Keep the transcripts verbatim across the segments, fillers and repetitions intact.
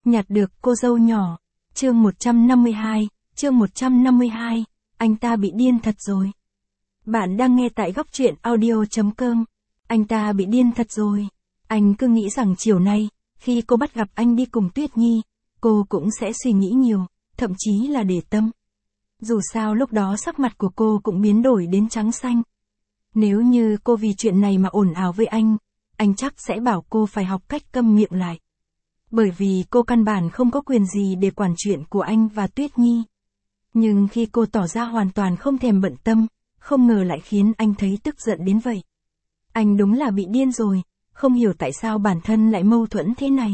Nhặt được cô dâu nhỏ. Chương một trăm năm mươi hai, chương một trăm năm mươi hai, anh ta bị điên thật rồi. Bạn đang nghe tại góc truyện audio chấm com. Anh ta bị điên thật rồi. Anh cứ nghĩ rằng chiều nay, khi cô bắt gặp anh đi cùng Tuyết Nhi, cô cũng sẽ suy nghĩ nhiều, thậm chí là để tâm. Dù sao lúc đó sắc mặt của cô cũng biến đổi đến trắng xanh. Nếu như cô vì chuyện này mà ồn ào với anh, anh chắc sẽ bảo cô phải học cách câm miệng lại. Bởi vì cô căn bản không có quyền gì để quản chuyện của anh và Tuyết Nhi. Nhưng khi cô tỏ ra hoàn toàn không thèm bận tâm, không ngờ lại khiến anh thấy tức giận đến vậy. Anh đúng là bị điên rồi, không hiểu tại sao bản thân lại mâu thuẫn thế này.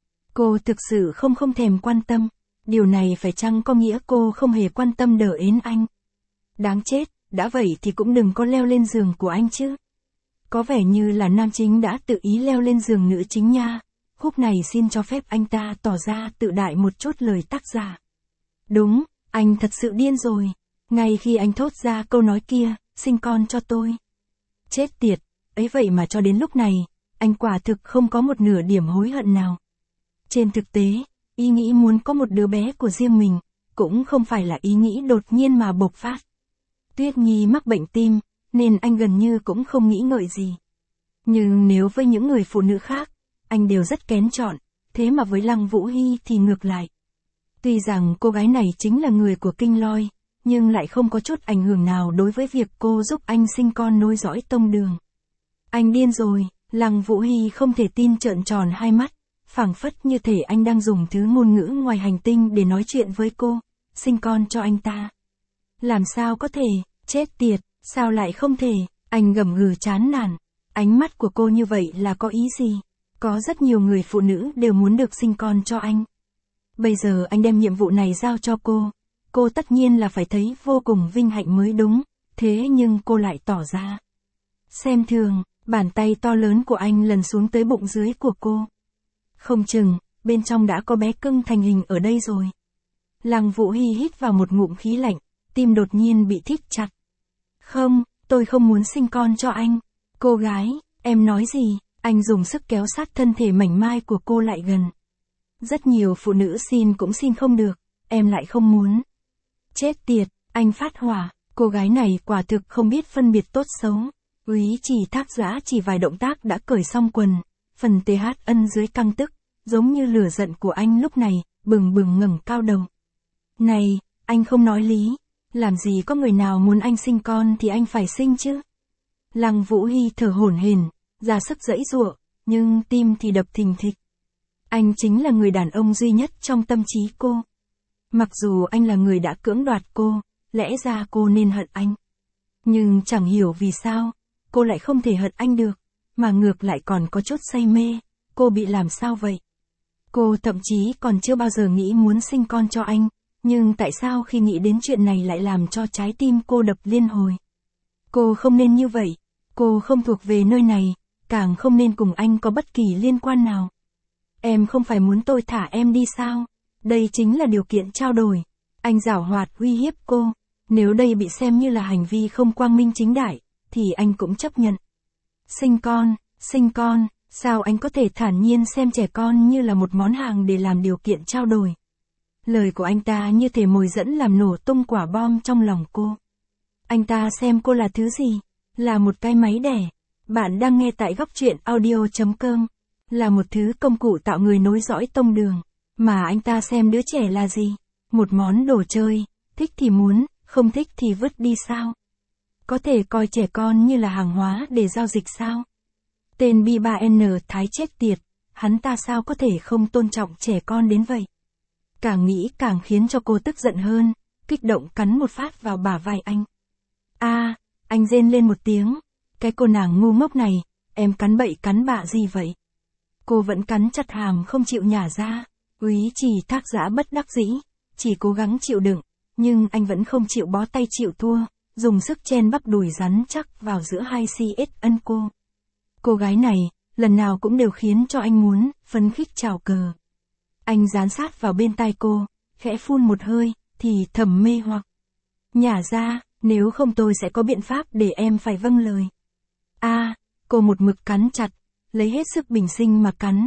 Cô thực sự không không thèm quan tâm, điều này phải chăng có nghĩa cô không hề quan tâm đờ ến anh. Đáng chết, đã vậy thì cũng đừng có leo lên giường của anh chứ. Có vẻ như là nam chính đã tự ý leo lên giường nữ chính nha. Khúc này xin cho phép anh ta tỏ ra tự đại một chút lời tác giả. Đúng, anh thật sự điên rồi. Ngay khi anh thốt ra câu nói kia, sinh con cho tôi. Chết tiệt, ấy vậy mà cho đến lúc này, anh quả thực không có một nửa điểm hối hận nào. Trên thực tế, ý nghĩ muốn có một đứa bé của riêng mình, cũng không phải là ý nghĩ đột nhiên mà bộc phát. Tuyết Nhi mắc bệnh tim, nên anh gần như cũng không nghĩ ngợi gì. Nhưng nếu với những người phụ nữ khác, anh đều rất kén chọn, thế mà với Lăng Vũ Hy thì ngược lại. Tuy rằng cô gái này chính là người của Kinh Lôi, nhưng lại không có chút ảnh hưởng nào đối với việc cô giúp anh sinh con nối dõi tông đường. Anh điên rồi, Lăng Vũ Hy không thể tin trợn tròn hai mắt, phảng phất như thể anh đang dùng thứ ngôn ngữ ngoài hành tinh để nói chuyện với cô, sinh con cho anh ta. Làm sao có thể, chết tiệt, sao lại không thể, anh gầm gừ chán nản, ánh mắt của cô như vậy là có ý gì? Có rất nhiều người phụ nữ đều muốn được sinh con cho anh. Bây giờ anh đem nhiệm vụ này giao cho cô, cô tất nhiên là phải thấy vô cùng vinh hạnh mới đúng, thế nhưng cô lại tỏ ra xem thường, bàn tay to lớn của anh lần xuống tới bụng dưới của cô. Không chừng, bên trong đã có bé cưng thành hình ở đây rồi. Lăng Vũ Hy hít vào một ngụm khí lạnh, tim đột nhiên bị thít chặt. Không, tôi không muốn sinh con cho anh. Cô gái, em nói gì? Anh dùng sức kéo sát thân thể mảnh mai của cô lại gần. Rất nhiều phụ nữ xin cũng xin không được, em lại không muốn. Chết tiệt, anh phát hỏa, cô gái này quả thực không biết phân biệt tốt xấu. Úy Chỉ Thác Giã chỉ vài động tác đã cởi xong quần, phần tê hát ân dưới căng tức, giống như lửa giận của anh lúc này, bừng bừng ngẩng cao đầu. Này, anh không nói lý, làm gì có người nào muốn anh sinh con thì anh phải sinh chứ. Lăng Vũ Hy thở hổn hển, ra sức giãy giụa, nhưng tim thì đập thình thịch. Anh chính là người đàn ông duy nhất trong tâm trí cô. Mặc dù anh là người đã cưỡng đoạt cô, lẽ ra cô nên hận anh. Nhưng chẳng hiểu vì sao, cô lại không thể hận anh được, mà ngược lại còn có chút say mê, cô bị làm sao vậy? Cô thậm chí còn chưa bao giờ nghĩ muốn sinh con cho anh, nhưng tại sao khi nghĩ đến chuyện này lại làm cho trái tim cô đập liên hồi? Cô không nên như vậy, cô không thuộc về nơi này, càng không nên cùng anh có bất kỳ liên quan nào. Em không phải muốn tôi thả em đi sao? Đây chính là điều kiện trao đổi. Anh giảo hoạt uy hiếp cô. Nếu đây bị xem như là hành vi không quang minh chính đại, thì anh cũng chấp nhận. Sinh con, sinh con, sao anh có thể thản nhiên xem trẻ con như là một món hàng để làm điều kiện trao đổi? Lời của anh ta như thể mồi dẫn làm nổ tung quả bom trong lòng cô. Anh ta xem cô là thứ gì? Là một cái máy đẻ. Bạn đang nghe tại góc truyện audio chấm com. Là một thứ công cụ tạo người nối dõi tông đường. Mà anh ta xem đứa trẻ là gì? Một món đồ chơi, thích thì muốn, không thích thì vứt đi sao? Có thể coi trẻ con như là hàng hóa để giao dịch sao? Tên B ba N Thái chết tiệt, hắn ta sao có thể không tôn trọng trẻ con đến vậy? Càng nghĩ càng khiến cho cô tức giận hơn, kích động cắn một phát vào bả vai anh. A, à, anh rên lên một tiếng, cái cô nàng ngu ngốc này, em cắn bậy cắn bạ gì vậy? Cô vẫn cắn chặt hàm không chịu nhả ra. Úy Chỉ Thác Giã bất đắc dĩ, chỉ cố gắng chịu đựng, nhưng anh vẫn không chịu bó tay chịu thua, dùng sức chen bắp đùi rắn chắc vào giữa hai xê ét ân cô. Cô gái này, lần nào cũng đều khiến cho anh muốn, phấn khích chào cờ. Anh dán sát vào bên tai cô, khẽ phun một hơi, thì thầm mê hoặc. Nhả ra, nếu không tôi sẽ có biện pháp để em phải vâng lời. A, à, cô một mực cắn chặt, lấy hết sức bình sinh mà cắn,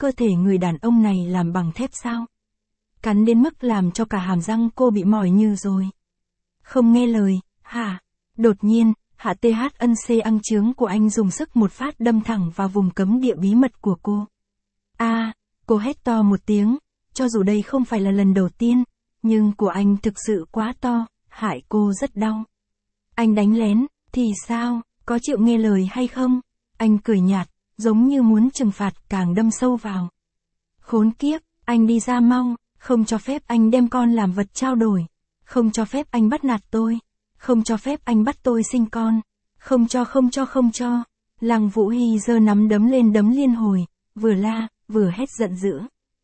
cơ thể người đàn ông này làm bằng thép sao? Cắn đến mức làm cho cả hàm răng cô bị mỏi như rồi. Không nghe lời, hả? Đột nhiên, hạ th ân c ăng trướng của anh dùng sức một phát đâm thẳng vào vùng cấm địa bí mật của cô. A, à, cô hét to một tiếng, cho dù đây không phải là lần đầu tiên, nhưng của anh thực sự quá to, hại cô rất đau. Anh đánh lén, thì sao, có chịu nghe lời hay không? Anh cười nhạt, giống như muốn trừng phạt càng đâm sâu vào. Khốn kiếp, anh đi ra mau, không cho phép anh đem con làm vật trao đổi. Không cho phép anh bắt nạt tôi. Không cho phép anh bắt tôi sinh con. Không cho không cho không cho. Lăng Vũ Hy giơ nắm đấm lên đấm liên hồi, vừa la, vừa hét giận dữ.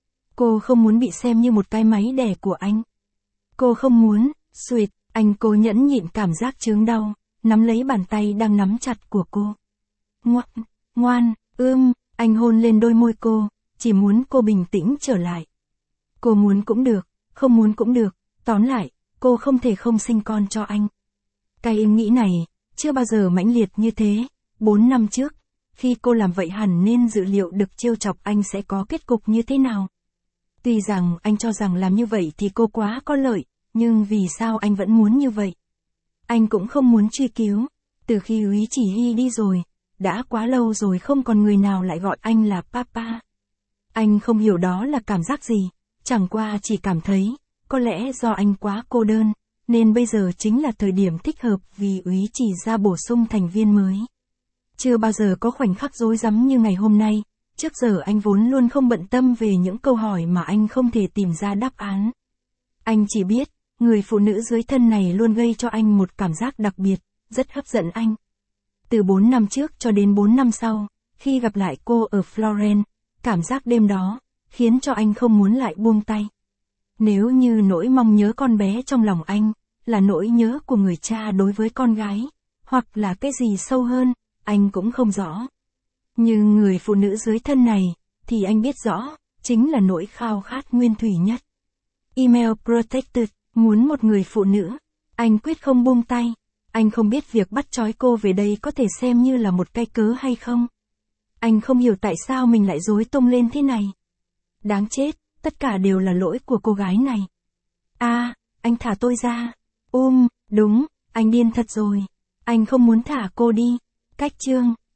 Cô không muốn bị xem như một cái máy đẻ của anh. Cô không muốn, suýt, anh cố nhẫn nhịn cảm giác chướng đau, nắm lấy bàn tay đang nắm chặt của cô. Ngoan, ngoan, ưm, anh hôn lên đôi môi cô, chỉ muốn cô bình tĩnh trở lại. Cô muốn cũng được, không muốn cũng được, tóm lại, cô không thể không sinh con cho anh. Cái ý nghĩ này, chưa bao giờ mãnh liệt như thế. Bốn năm trước, khi cô làm vậy hẳn nên dự liệu được trêu chọc anh sẽ có kết cục như thế nào. Tuy rằng anh cho rằng làm như vậy thì cô quá có lợi, nhưng vì sao anh vẫn muốn như vậy? Anh cũng không muốn truy cứu. Từ khi Úy Chỉ Hy đi rồi, đã quá lâu rồi không còn người nào lại gọi anh là Papa. Anh không hiểu đó là cảm giác gì, chẳng qua chỉ cảm thấy, có lẽ do anh quá cô đơn, nên bây giờ chính là thời điểm thích hợp vì Úy Chỉ ra bổ sung thành viên mới. Chưa bao giờ có khoảnh khắc rối rắm như ngày hôm nay, trước giờ anh vốn luôn không bận tâm về những câu hỏi mà anh không thể tìm ra đáp án. Anh chỉ biết, người phụ nữ dưới thân này luôn gây cho anh một cảm giác đặc biệt, rất hấp dẫn anh. Từ bốn năm trước cho đến bốn năm sau, khi gặp lại cô ở Florence, cảm giác đêm đó, khiến cho anh không muốn lại buông tay. Nếu như nỗi mong nhớ con bé trong lòng anh, là nỗi nhớ của người cha đối với con gái, hoặc là cái gì sâu hơn, anh cũng không rõ. Nhưng người phụ nữ dưới thân này, thì anh biết rõ, chính là nỗi khao khát nguyên thủy nhất. Email Protected, muốn một người phụ nữ, anh quyết không buông tay. Anh không biết việc bắt trói cô về đây có thể xem như là một cái cớ hay không. Anh không hiểu tại sao mình lại rối tung lên thế này. Đáng chết, tất cả đều là lỗi của cô gái này. A, à, anh thả tôi ra. Um, đúng, anh điên thật rồi. Anh không muốn thả cô đi. Cách chương.